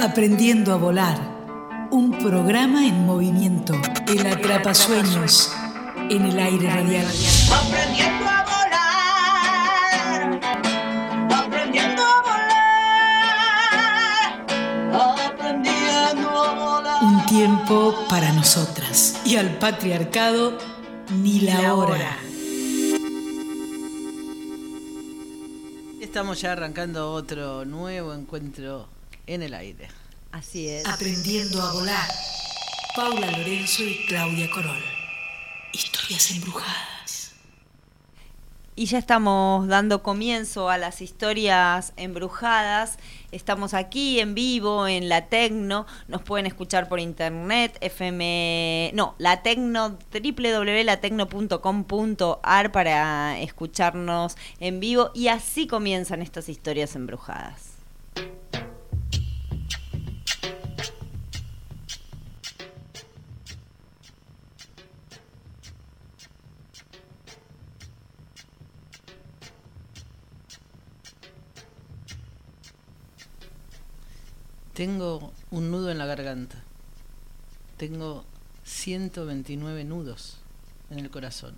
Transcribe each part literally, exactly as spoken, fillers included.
Aprendiendo a volar, un programa en movimiento, el atrapasueños, en el aire radial. Aprendiendo a volar, aprendiendo a volar, aprendiendo a volar. Un tiempo para nosotras y al patriarcado ni la hora. Estamos ya arrancando otro nuevo encuentro en el aire. Así es. Aprendiendo a volar. Paula Lorenzo y Claudia Corol. Historias embrujadas. Y ya estamos dando comienzo a las historias embrujadas. Estamos aquí en vivo en La Tecno. Nos pueden escuchar por internet, F M... No, La Tecno, doble u doble u doble u punto la tecno punto com punto a r para escucharnos en vivo. Y así comienzan estas historias embrujadas. Tengo un nudo en la garganta. Tengo ciento veintinueve nudos en el corazón.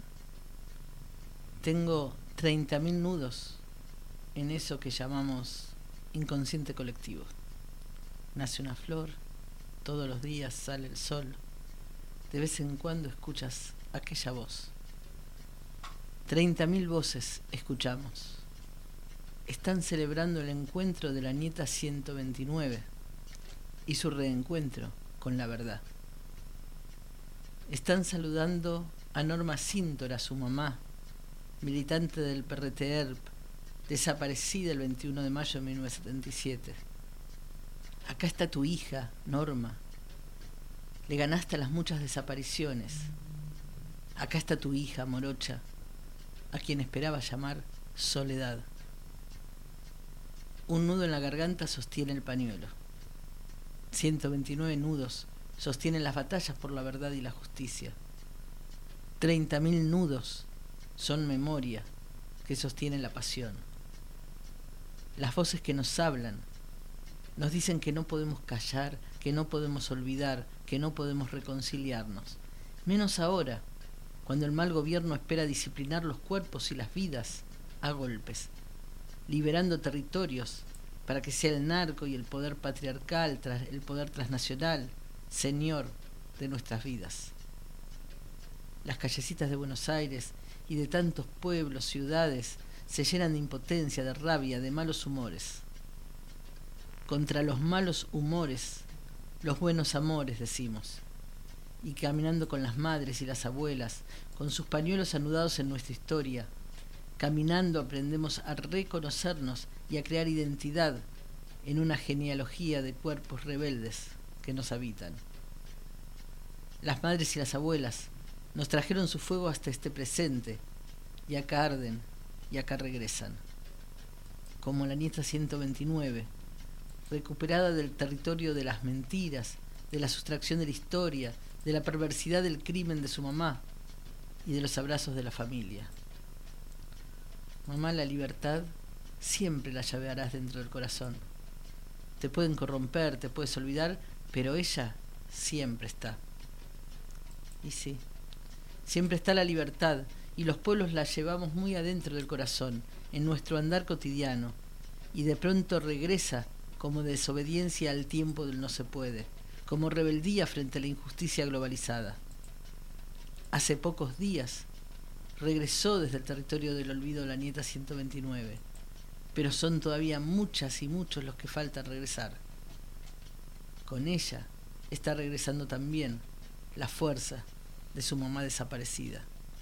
Tengo treinta mil nudos en eso que llamamos inconsciente colectivo. Nace una flor, todos los días sale el sol. De vez en cuando escuchas aquella voz. Treinta mil voces escuchamos. Están celebrando el encuentro de la nieta ciento veintinueve. Y su reencuentro con la verdad. Están saludando a Norma Síntora, su mamá, militante del P R T E R P, desaparecida el veintiuno de mayo de mil novecientos setenta y siete. Acá está tu hija, Norma. Le ganaste a las muchas desapariciones. Acá está tu hija, Morocha, a quien esperaba llamar Soledad. Un nudo en la garganta sostiene el pañuelo. ciento veintinueve nudos sostienen las batallas por la verdad y la justicia. treinta mil nudos son memoria que sostiene la pasión. Las voces que nos hablan nos dicen que no podemos callar, que no podemos olvidar, que no podemos reconciliarnos. Menos ahora, cuando el mal gobierno espera disciplinar los cuerpos y las vidas a golpes, liberando territorios para que sea el narco y el poder patriarcal, el poder transnacional, señor de nuestras vidas. Las callecitas de Buenos Aires y de tantos pueblos, ciudades, se llenan de impotencia, de rabia, de malos humores. Contra los malos humores, los buenos amores, decimos. Y caminando con las madres y las abuelas, con sus pañuelos anudados en nuestra historia, caminando aprendemos a reconocernos y a crear identidad en una genealogía de cuerpos rebeldes que nos habitan. Las madres y las abuelas nos trajeron su fuego hasta este presente, y acá arden y acá regresan. Como la nieta ciento veintinueve, recuperada del territorio de las mentiras, de la sustracción de la historia, de la perversidad del crimen de su mamá y de los abrazos de la familia. Mamá, la libertad siempre la llavearás dentro del corazón. Te pueden corromper, te puedes olvidar, pero ella siempre está. Y sí, siempre está la libertad, y los pueblos la llevamos muy adentro del corazón, en nuestro andar cotidiano, y de pronto regresa como desobediencia al tiempo del no se puede, como rebeldía frente a la injusticia globalizada. Hace pocos días regresó desde el territorio del olvido la nieta ciento veintinueve, pero son todavía muchas y muchos los que faltan regresar. Con ella está regresando también la fuerza de su mamá desaparecida.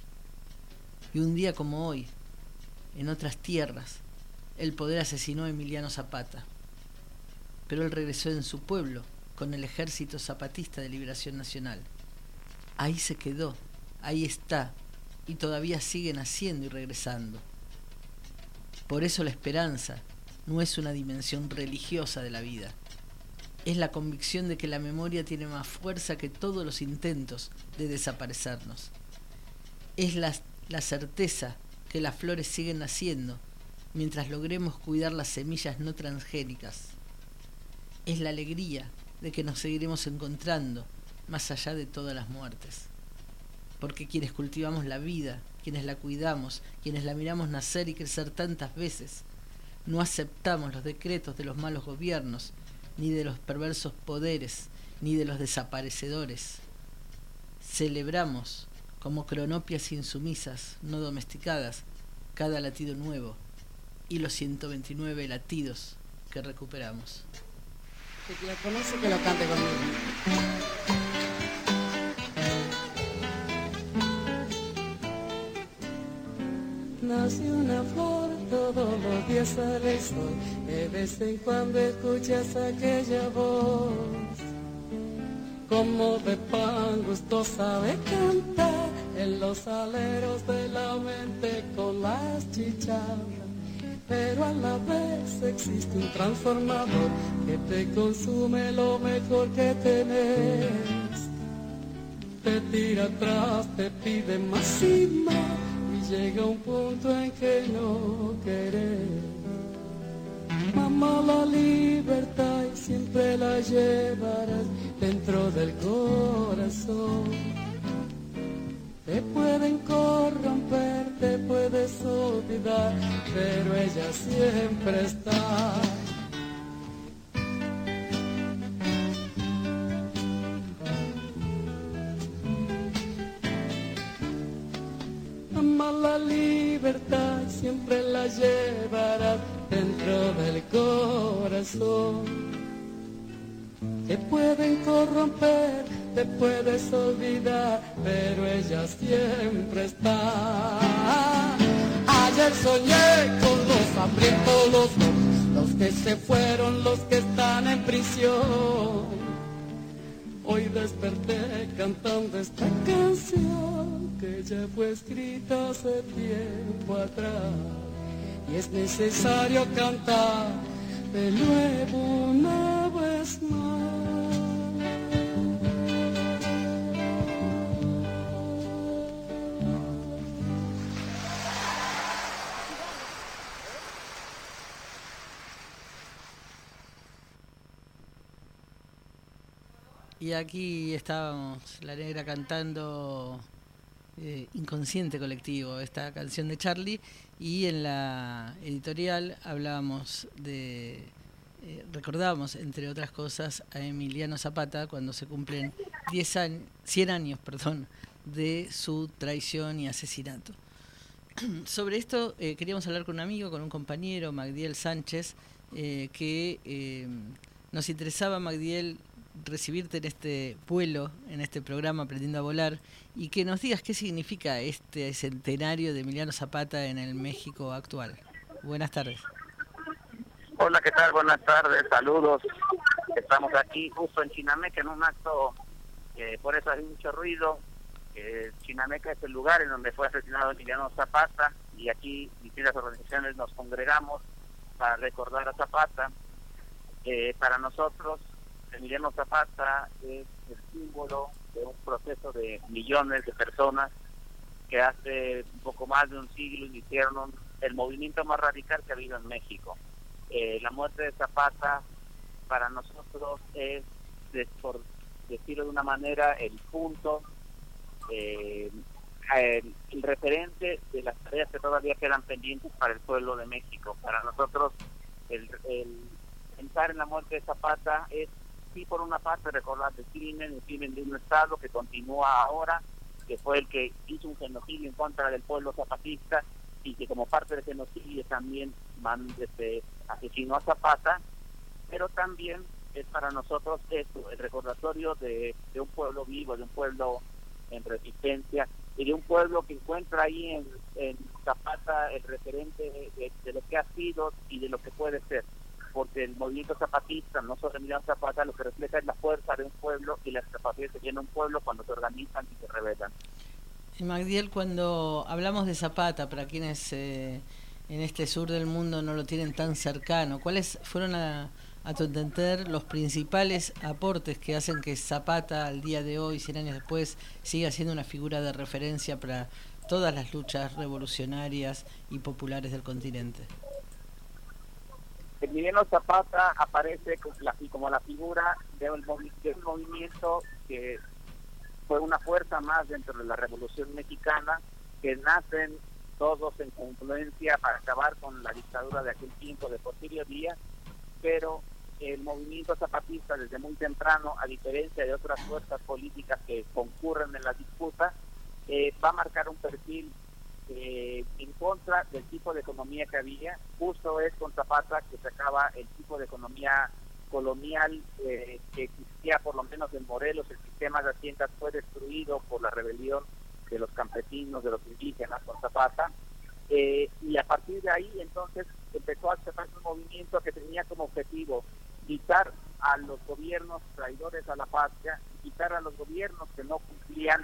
Y un día como hoy, en otras tierras, el poder asesinó a Emiliano Zapata, pero él regresó en su pueblo con el Ejército Zapatista de Liberación Nacional. Ahí se quedó, ahí está, y todavía siguen haciendo y regresando. Por eso la esperanza no es una dimensión religiosa de la vida. Es la convicción de que la memoria tiene más fuerza que todos los intentos de desaparecernos. Es la, la certeza que las flores siguen naciendo mientras logremos cuidar las semillas no transgénicas. Es la alegría de que nos seguiremos encontrando más allá de todas las muertes. Porque quienes cultivamos la vida, quienes la cuidamos, quienes la miramos nacer y crecer tantas veces, no aceptamos los decretos de los malos gobiernos, ni de los perversos poderes, ni de los desaparecedores. Celebramos como cronopias insumisas, no domesticadas, cada latido nuevo y los ciento veintinueve latidos que recuperamos. Si lo conoce, que lo cante conmigo. Nace una flor, todos los días sale el sol, de vez en cuando escuchas aquella voz, como de pan gusto sabe cantar, en los aleros de la mente con las chicharras, pero a la vez existe un transformador que te consume lo mejor que tenés, te tira atrás, te pide más y más, llega un punto en que no querés. Mamá, la libertad y siempre la llevarás dentro del corazón. Te pueden corromper, te puedes olvidar, pero ella siempre está. La libertad siempre la llevarás dentro del corazón. Te pueden corromper, te puedes olvidar, pero ella siempre está. Ayer soñé con los hambrientos, los, los que se fueron, los que están en prisión. Hoy desperté cantando esta canción que ya fue escrita hace tiempo atrás, y es necesario cantar de nuevo una vez más. Y aquí estábamos, La Negra cantando eh, Inconsciente Colectivo, esta canción de Charlie, y en la editorial hablábamos de, eh, recordábamos, entre otras cosas, a Emiliano Zapata cuando se cumplen diez años, cien años perdón, de su traición y asesinato. Sobre esto eh, queríamos hablar con un amigo, con un compañero, Magdiel Sánchez, eh, que eh, nos interesaba, Magdiel, recibirte en este vuelo, en este programa Aprendiendo a Volar, y que nos digas qué significa este centenario de Emiliano Zapata en el México actual. Buenas tardes. Hola, ¿qué tal? Buenas tardes, saludos. Estamos aquí justo en Chinameca en un acto, eh, por eso hay mucho ruido. Eh, Chinameca es el lugar en donde fue asesinado Emiliano Zapata, y aquí distintas organizaciones nos congregamos para recordar a Zapata. Eh, para nosotros, Emiliano Zapata es el símbolo de un proceso de millones de personas que hace un poco más de un siglo iniciaron el movimiento más radical que ha habido en México. Eh, la muerte de Zapata para nosotros es, es, por decirlo de una manera, el punto, eh, el, el referente de las tareas que todavía quedan pendientes para el pueblo de México. Para nosotros, el, el pensar en la muerte de Zapata es, sí, por una parte, recordar el crimen, el crimen de un Estado que continúa ahora, que fue el que hizo un genocidio en contra del pueblo zapatista, y que como parte del genocidio también man, este, asesinó a Zapata, pero también es para nosotros esto, el recordatorio de, de un pueblo vivo, de un pueblo en resistencia, y de un pueblo que encuentra ahí en, en Zapata el referente de, de, de lo que ha sido y de lo que puede ser. Porque el movimiento zapatista, no solo Emiliano Zapata, lo que refleja es la fuerza de un pueblo y las capacidades que tiene un pueblo cuando se organizan y se rebelan. Magdiel, cuando hablamos de Zapata, para quienes eh, en este sur del mundo no lo tienen tan cercano, ¿cuáles fueron a, a tu entender los principales aportes que hacen que Zapata al día de hoy, cien años después, siga siendo una figura de referencia para todas las luchas revolucionarias y populares del continente? Emiliano Zapata aparece como la, como la figura de un, de un movimiento que fue una fuerza más dentro de la Revolución Mexicana, que nacen todos en confluencia para acabar con la dictadura de aquel tiempo de Porfirio Díaz, pero el movimiento zapatista desde muy temprano, a diferencia de otras fuerzas políticas que concurren en la disputa, eh, va a marcar un perfil eh, en contra del tipo de economía que había. Justo es con Zapata que se acaba el tipo de economía colonial eh, que existía por lo menos en Morelos. El sistema de haciendas fue destruido por la rebelión de los campesinos, de los indígenas con Zapata, eh, y a partir de ahí entonces empezó a hacer un movimiento que tenía como objetivo quitar a los gobiernos traidores a la patria, quitar a los gobiernos que no cumplían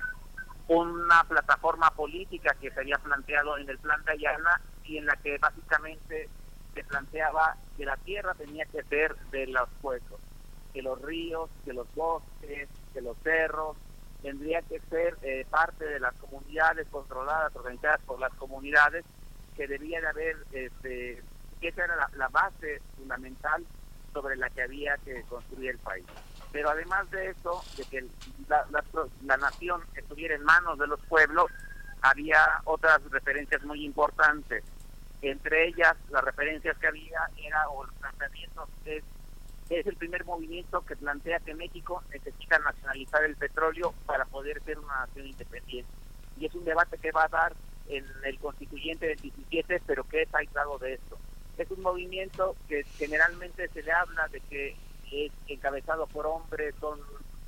una plataforma política que se había planteado en el Plan de Ayala, y en la que básicamente se planteaba que la tierra tenía que ser de los pueblos, que los ríos, que los bosques, que los cerros tendría que ser eh, parte de las comunidades controladas, organizadas por las comunidades, que debía de haber, este, que esa era la, la base fundamental sobre la que había que construir el país. Pero además de eso, de que la, la, la nación estuviera en manos de los pueblos, había otras referencias muy importantes. Entre ellas, las referencias que había era, o los planteamientos, es, es el primer movimiento que plantea que México necesita nacionalizar el petróleo para poder ser una nación independiente. Y es un debate que va a dar en el constituyente del diecisiete, pero que es aislado de esto. Es un movimiento que generalmente se le habla de que es encabezado por hombres, son,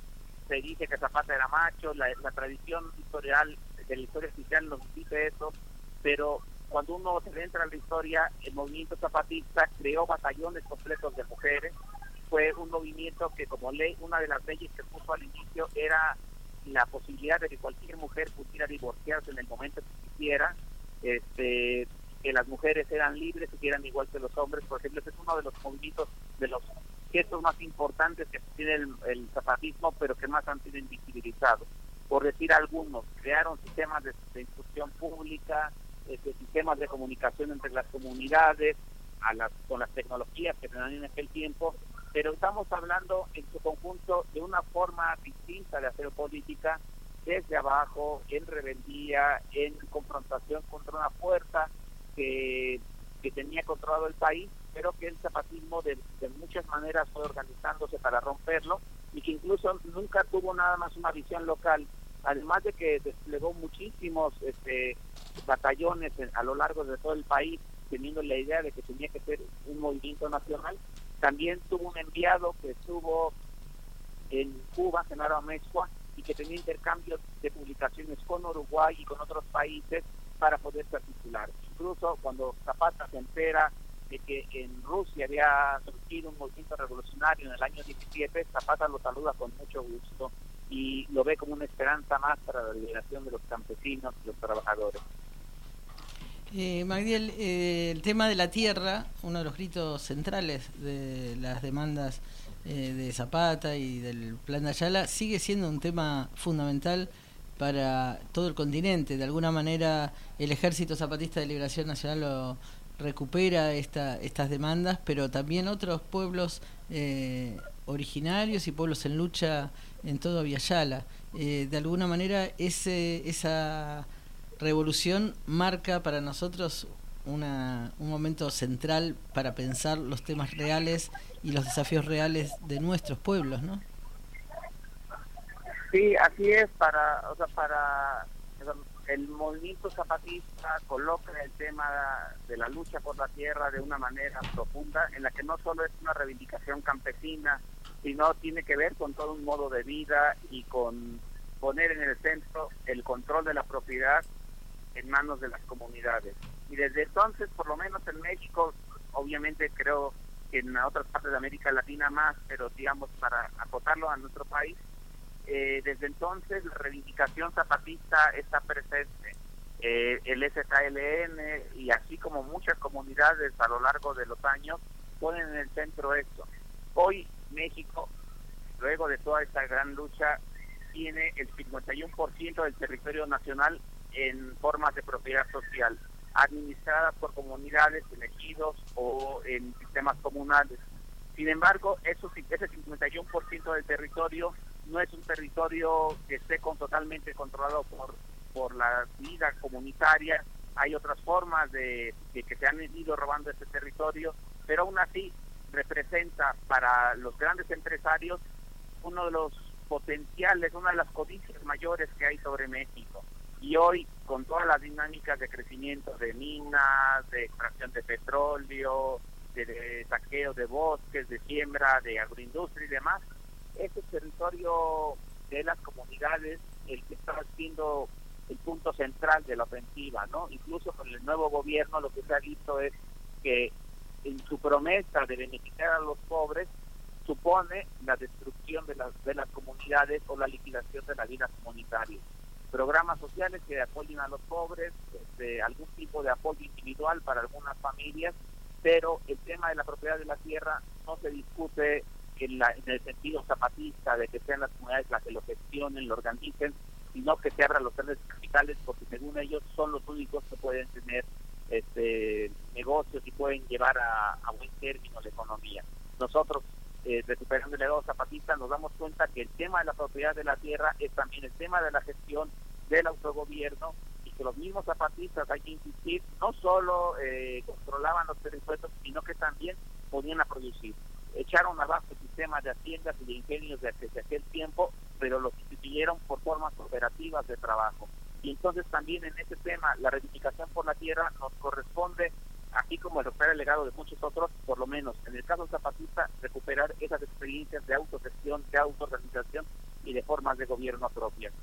se dice que Zapata era macho, la, la tradición historial de la historia oficial nos dice eso, pero cuando uno se entra en la historia, el movimiento zapatista creó batallones completos de mujeres. Fue un movimiento que, como ley, una de las leyes que puso al inicio era la posibilidad de que cualquier mujer pudiera divorciarse en el momento que quisiera, este, que las mujeres eran libres y que eran igual que los hombres. Por ejemplo, ese es uno de los movimientos, de los gestos más importantes que tiene el, el zapatismo, pero que más han sido invisibilizados. Por decir algunos, crearon sistemas de, de instrucción pública, este, sistemas de comunicación entre las comunidades, a las, con las tecnologías que tenían en aquel tiempo, pero estamos hablando en su conjunto de una forma distinta de hacer política, desde abajo, en rebeldía, en confrontación contra una fuerza que, que tenía controlado el país, pero que el zapatismo de, de muchas maneras fue organizándose para romperlo, y que incluso nunca tuvo nada más una visión local, además de que desplegó muchísimos este, batallones en, a lo largo de todo el país, teniendo la idea de que tenía que ser un movimiento nacional. También tuvo un enviado que estuvo en Cuba, Genaro Amezcua, y que tenía intercambios de publicaciones con Uruguay y con otros países para poderse articular. Incluso cuando Zapata se entera de que en Rusia había surgido un movimiento revolucionario en el año diecisiete, Zapata lo saluda con mucho gusto y lo ve como una esperanza más para la liberación de los campesinos y los trabajadores. Eh, Magdiel, eh, el tema de la tierra, uno de los gritos centrales de las demandas eh, de Zapata y del Plan de Ayala, sigue siendo un tema fundamental para todo el continente. De alguna manera el Ejército Zapatista de Liberación Nacional lo recupera esta, estas demandas, pero también otros pueblos eh, originarios y pueblos en lucha en todo Villayala. Eh, de alguna manera ese esa revolución marca para nosotros una, un momento central para pensar los temas reales y los desafíos reales de nuestros pueblos, ¿no? Sí, así es. Para, o sea, para el movimiento zapatista coloca el tema de la lucha por la tierra de una manera profunda, en la que no solo es una reivindicación campesina, sino tiene que ver con todo un modo de vida y con poner en el centro el control de la propiedad en manos de las comunidades. Y desde entonces, por lo menos en México, obviamente creo que en otras partes de América Latina más, pero digamos para acotarlo a nuestro país, eh, desde entonces la reivindicación zapatista está presente. Eh, el S K L N y así como muchas comunidades a lo largo de los años ponen en el centro esto. Hoy México, luego de toda esta gran lucha, tiene el cincuenta y uno por ciento del territorio nacional en formas de propiedad social. administradas por comunidades, elegidos o en sistemas comunales. Sin embargo, eso, ese cincuenta y uno por ciento del territorio no es un territorio que esté con, totalmente controlado por, por la vida comunitaria. Hay otras formas de, de que se han ido robando ese territorio, pero aún así representa para los grandes empresarios uno de los potenciales, una de las codicias mayores que hay sobre México. Y hoy, con todas las dinámicas de crecimiento de minas, de extracción de petróleo, de, de saqueo de bosques, de siembra, de agroindustria y demás, ese territorio de las comunidades, el que está siendo el punto central de la ofensiva, ¿no? Incluso con el nuevo gobierno lo que se ha visto es que en su promesa de beneficiar a los pobres supone la destrucción de las de las comunidades o la liquidación de la vida comunitaria. Programas sociales que apoyen a los pobres, este, algún tipo de apoyo individual para algunas familias, pero el tema de la propiedad de la tierra no se discute en, la, en el sentido zapatista de que sean las comunidades las que lo gestionen, lo organicen, sino que se abran los grandes capitales, porque según ellos son los únicos que pueden tener este negocios y pueden llevar a, a buen término la economía. Nosotros, eh, recuperando el legado zapatista, nos damos cuenta que el tema de la propiedad de la tierra es también el tema de la gestión del autogobierno, y que los mismos zapatistas, hay que insistir, no solo eh, controlaban los territorios, sino que también podían a producir. Echaron abajo el sistema de haciendas y de ingenios de aquel tiempo, pero lo sustituyeron por formas cooperativas de trabajo. Y entonces también en ese tema, la reivindicación por la tierra nos corresponde, así como recuperar el legado de muchos otros, por lo menos en el caso zapatista, recuperar esas experiencias de autogestión, de autoorganización y de formas de gobierno propias.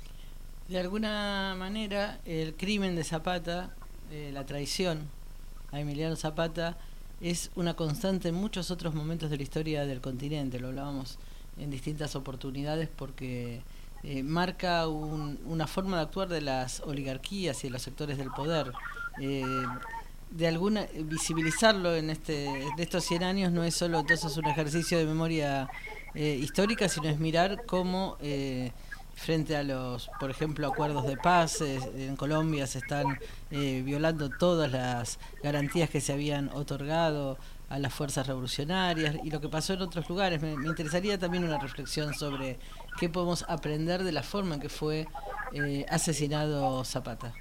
De alguna manera, el crimen de Zapata, eh, la traición a Emiliano Zapata, es una constante en muchos otros momentos de la historia del continente. Lo hablábamos en distintas oportunidades porque eh, marca un, una forma de actuar de las oligarquías y de los sectores del poder. Eh, de alguna visibilizarlo en este en estos cien años no es solo entonces un ejercicio de memoria eh, histórica, sino es mirar cómo eh, frente a los, por ejemplo, acuerdos de paz eh, en Colombia se están eh, violando todas las garantías que se habían otorgado a las fuerzas revolucionarias y lo que pasó en otros lugares. Me, me interesaría también una reflexión sobre qué podemos aprender de la forma en que fue eh, asesinado Zapata.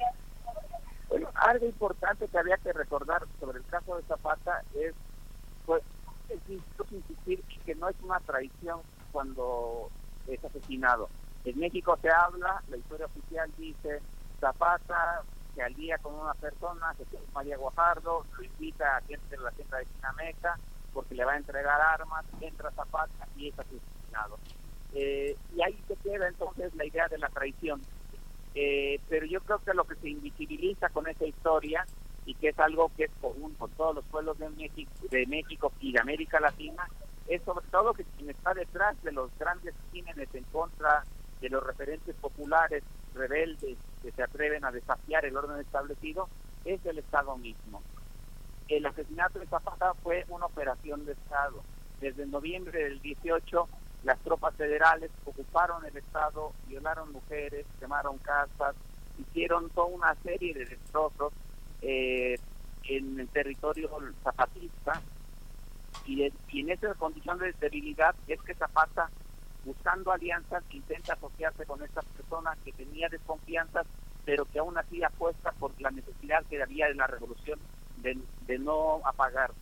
Bueno, algo importante que había que recordar sobre el caso de Zapata es, pues, es insistir que no es una traición cuando es asesinado. En México se habla, la historia oficial dice, Zapata se alía con una persona, Jesús María Guajardo, lo invita a que entre en la tienda de Chinameca porque le va a entregar armas, entra Zapata y es asesinado. Eh, y ahí se queda entonces la idea de la traición. Eh, pero yo creo que lo que se invisibiliza con esa historia, y que es algo que es común con todos los pueblos de México, de México y de América Latina, es sobre todo que quien está detrás de los grandes crímenes en contra de los referentes populares rebeldes que se atreven a desafiar el orden establecido es el Estado mismo. El asesinato de Zapata fue una operación de Estado. Desde noviembre del dieciocho, las tropas federales ocuparon el Estado, violaron mujeres, quemaron casas, hicieron toda una serie de destrozos eh, en el territorio zapatista, y, de, y en esa condición de debilidad es que Zapata, buscando alianzas, intenta asociarse con estas personas que tenía desconfianzas, pero que aún así apuesta por la necesidad que había de la revolución de, de no apagarse.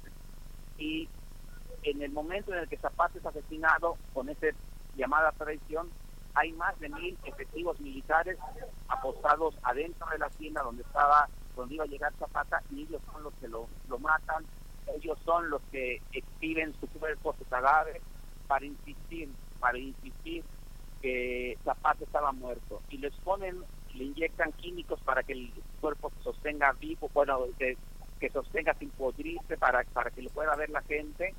Y en el momento en el que Zapata es asesinado, con esa llamada traición, hay más de mil efectivos militares apostados adentro de la hacienda donde estaba, donde iba a llegar Zapata, y ellos son los que lo, lo matan, ellos son los que exhiben su cuerpo, su cadáver, para insistir, para insistir que Zapata estaba muerto, y les ponen, le inyectan químicos para que el cuerpo se sostenga vivo, bueno, que, que sostenga sin podrirse, para, para que lo pueda ver la gente,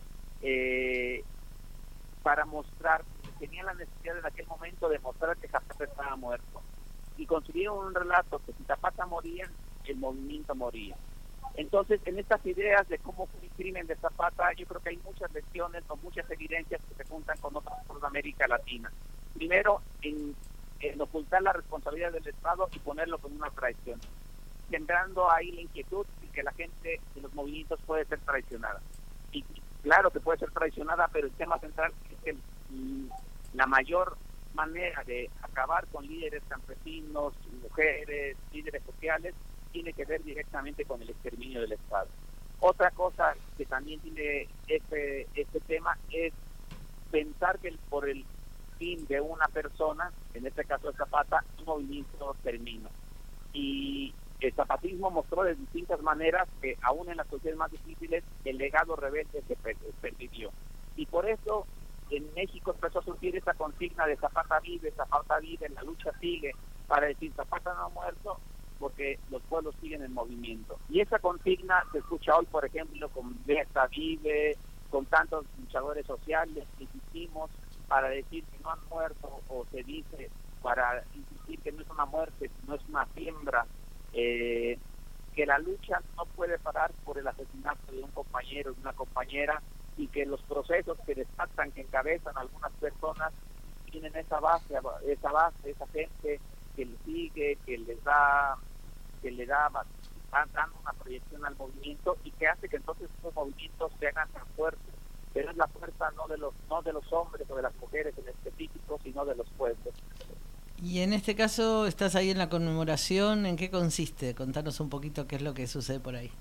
eh, para mostrar, tenían la necesidad en aquel momento de mostrar que Zapata estaba muerto, y construyeron un relato que si Zapata moría, el movimiento moría. Entonces, en estas ideas de cómo fue el crimen de Zapata, yo creo que hay muchas lecciones o muchas evidencias que se juntan con otros pueblos de América Latina. Primero, en, en ocultar la responsabilidad del Estado y ponerlo como una traición. sembrando ahí la inquietud y que la gente de los movimientos puede ser traicionada. Y claro que puede ser traicionada, pero el tema central es que mm, la mayor manera de acabar con líderes campesinos, mujeres, líderes sociales, tiene que ver directamente con el exterminio del Estado. Otra cosa que también tiene este, este tema es pensar que por el fin de una persona, en este caso de Zapata, un movimiento termina. Y el zapatismo mostró de distintas maneras que aún en las cuestiones más difíciles el legado rebelde se pervivió. Y por eso en México empezó a surgir esa consigna de Zapata vive, Zapata vive, la lucha sigue, para decir Zapata no ha muerto porque los pueblos siguen en movimiento. Y esa consigna se escucha hoy, por ejemplo, con Besta vive, con tantos luchadores sociales que insistimos para decir que no han muerto, o se dice para insistir que no es una muerte, no es una siembra, eh, que la lucha no puede parar por el asesinato de un compañero, de una compañera, y que los procesos que desatan, que encabezan algunas personas, tienen esa base, esa base, esa gente que le sigue, que les da, que le da, va dando una proyección al movimiento y que hace que entonces esos movimientos se hagan tan fuertes. Pero es la fuerza no de los, no de los hombres o de las mujeres en específico, sino de los pueblos. Y en este caso estás ahí en la conmemoración, ¿en qué consiste? Contanos un poquito qué es lo que sucede por ahí.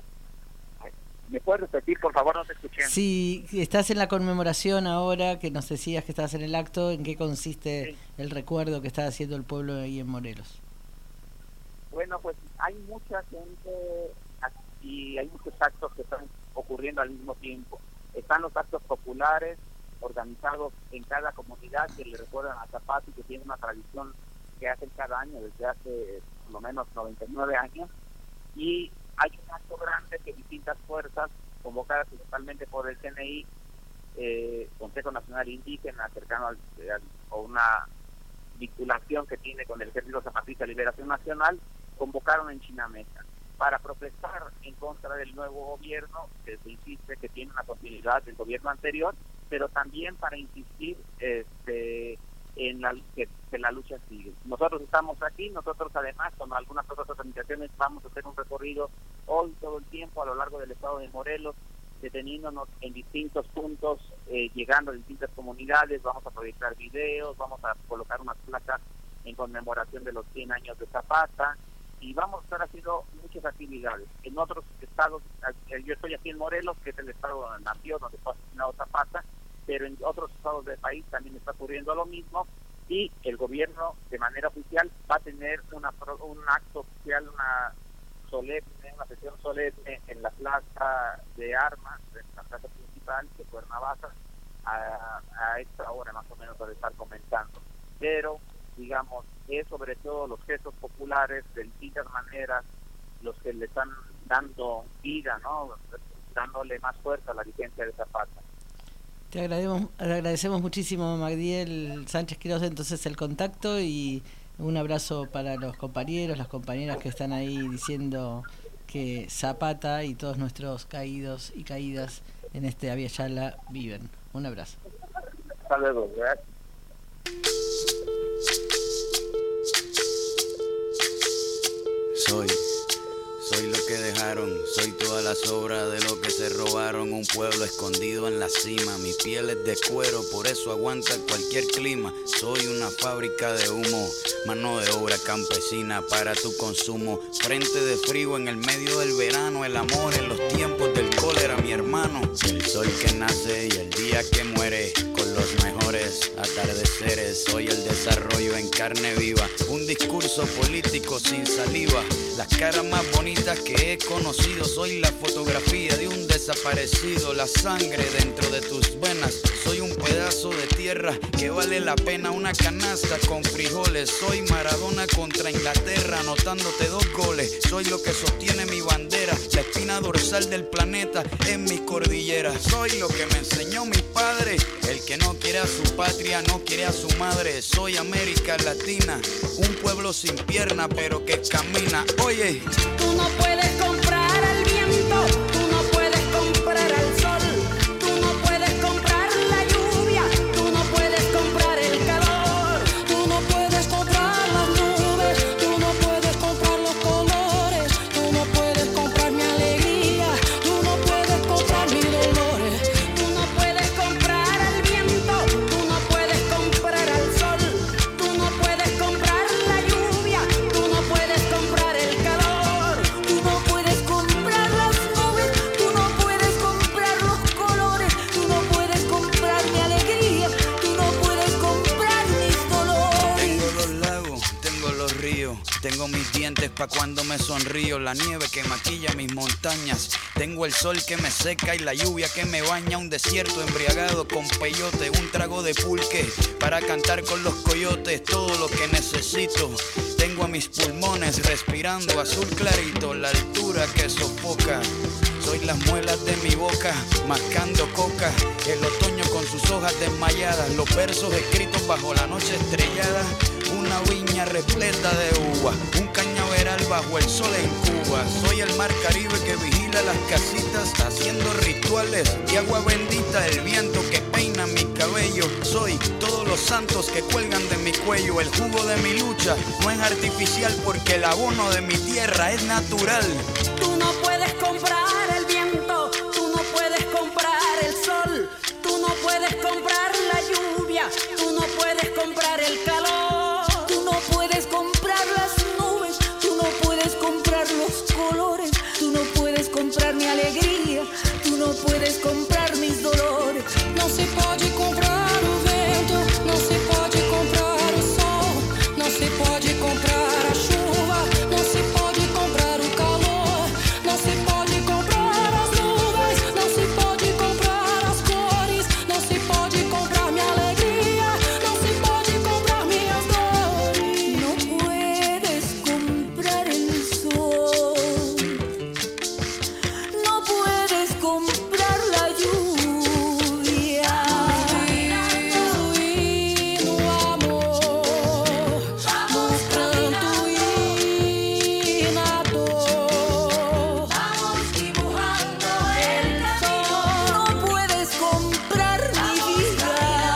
¿Me puedes repetir, por favor? No te escuché. Sí, estás en la conmemoración ahora, que nos decías que estabas en el acto, ¿en qué consiste sí. el recuerdo que está haciendo el pueblo ahí en Morelos? Bueno, pues hay mucha gente y hay muchos actos que están ocurriendo al mismo tiempo. Están los actos populares organizados en cada comunidad que le recuerdan a Zapata y que tiene una tradición que hacen cada año desde hace por lo menos noventa y nueve años. Y hay un acto grande que distintas fuerzas, convocadas principalmente por el C N I, eh, Consejo Nacional Indígena, cercano al, al, o una vinculación que tiene con el Ejército Zapatista de Liberación Nacional, convocaron en Chinameca para protestar en contra del nuevo gobierno, que se insiste que tiene una continuidad del gobierno anterior, pero también para insistir este, en la, que, que la lucha sigue. Nosotros estamos aquí, nosotros además con algunas otras organizaciones vamos a hacer un recorrido hoy todo el tiempo a lo largo del estado de Morelos, deteniéndonos en distintos puntos, eh, llegando a distintas comunidades, vamos a proyectar videos, vamos a colocar unas placas en conmemoración de los cien años de Zapata, y vamos a estar haciendo muchas actividades. En otros estados, yo estoy aquí en Morelos, que es el estado donde nació, donde fue asesinado Zapata, pero en otros estados del país también está ocurriendo lo mismo, y el gobierno de manera oficial va a tener una, un acto oficial, una solemne, una sesión solemne en la plaza de armas, en la plaza principal de Cuernavaca, a, a esta hora más o menos de estar comentando. Pero digamos, es sobre todo los gestos populares de distintas maneras los que le están dando vida, ¿no? Dándole más fuerza a la vigencia de Zapata. Te agradecemos, agradecemos muchísimo, Magdiel Sánchez Quiroz, entonces el contacto, y un abrazo para los compañeros, las compañeras que están ahí diciendo que Zapata y todos nuestros caídos y caídas en este Abya Yala viven. Un abrazo. Hasta luego, gracias. Soy, soy lo que dejaron, soy toda la sobra de lo que se robaron. Un pueblo escondido en la cima, mi piel es de cuero, por eso aguanta cualquier clima. Soy una fábrica de humo, mano de obra campesina para tu consumo. Frente de frío en el medio del verano, el amor en los tiempos del cólera, mi hermano. El sol que nace y el día que muere, con los mejores atardeceres. Soy el desarrollo en carne viva, un discurso político sin saliva. Las caras más bonitas que he conocido, soy la fotografía de un desaparecido. La sangre dentro de tus venas, soy un pedazo de tierra que vale la pena una canasta con frijoles. Soy Maradona contra Inglaterra, anotándote dos goles. Soy lo que sostiene mi bandera, la espina dorsal del planeta en mis cordilleras. Soy lo que me enseñó mi padre, el que no quiere a su patria, no quiere a su madre. Soy América Latina, un pueblo sin pierna pero que camina. Oye, tú no puedes comprar al viento, tú no puedes comprar al sol, tú no puedes comprar la lluvia, tú no puedes comprar el calor, tú no puedes comprar las nubes, tú no puedes comprar los colores, dientes pa' cuando me sonrío. La nieve que maquilla mis montañas. Tengo el sol que me seca y la lluvia que me baña. Un desierto embriagado con peyote. Un trago de pulque para cantar con los coyotes. Todo lo que necesito. Tengo a mis pulmones respirando azul clarito. La altura que sofoca. Soy las muelas de mi boca, mascando coca. El otoño con sus hojas desmayadas. Los versos escritos bajo la noche estrellada. Una viña repleta de uva. Un cañaveral bajo el sol en Cuba. Soy el mar Caribe que vigila las casitas, haciendo rituales de agua bendita. El viento que peina mi cabello. Soy todos los santos que cuelgan de mi cuello. El jugo de mi lucha no es artificial, porque el abono de mi tierra es natural. Tú no puedes comprar el viento, tú no puedes comprar el sol, tú no puedes comprar la lluvia, tú no puedes comprar el calor, tú no puedes comprar las nubes, tú no puedes comprar los colores, tú no puedes comprar mi alegría, tú no puedes comprar mis dolores. Não se pode comprar o vento, não se pode comprar o sol, não se pode comprar a chuva, não se pode comprar o calor, não se pode comprar as nuvens, não se pode comprar as cores, não se pode comprar minha alegria, não se pode comprar minhas dores. No puedes comprar el sol, no puedes comprar la lluvia. E no amor, no pranto e na dor, Vamos dibujando el sol. No puedes comprar mi vida.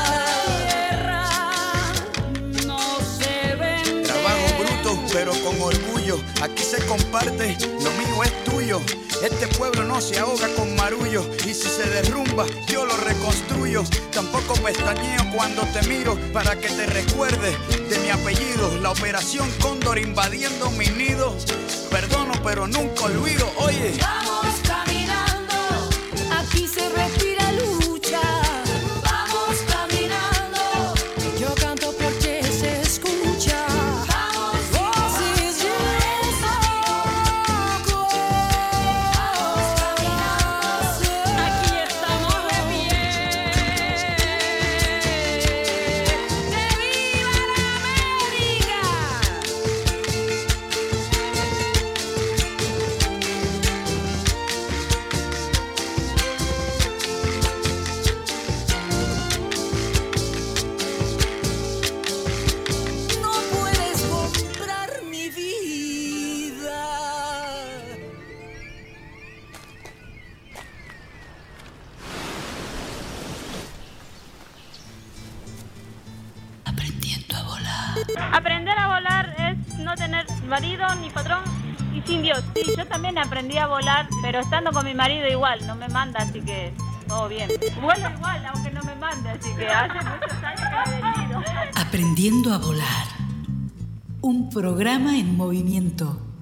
no se vende. Trabajo bruto, pero con orgullo. Aquí se comparte, lo mío es tuyo. Este pueblo no se ahoga con marullo. Y si se derrumba, yo lo reconstruyo. Tampoco pestañeo cuando te miro, para que te recuerdes de mi apellido. La operación Cóndor invadiendo mi nido. Perdono, pero nunca olvido. Oye, Vamos caminando, aquí se respira lucha. Vamos caminando, Yo canto porque se escucha. vamos Voces de socorro. Aquí estamos de pie. ¡Que viva la América! no puedes comprar mi vida. Aprendiendo a volar. Aprender a volar es no tener marido ni patrón y sin Dios. Sí, yo también aprendí a volar, pero estando con mi marido igual, no me manda, así que todo bien. Vuelo igual, aunque no me mande, así que hace muchos años que he venido. Aprendiendo a volar. Un programa en movimiento.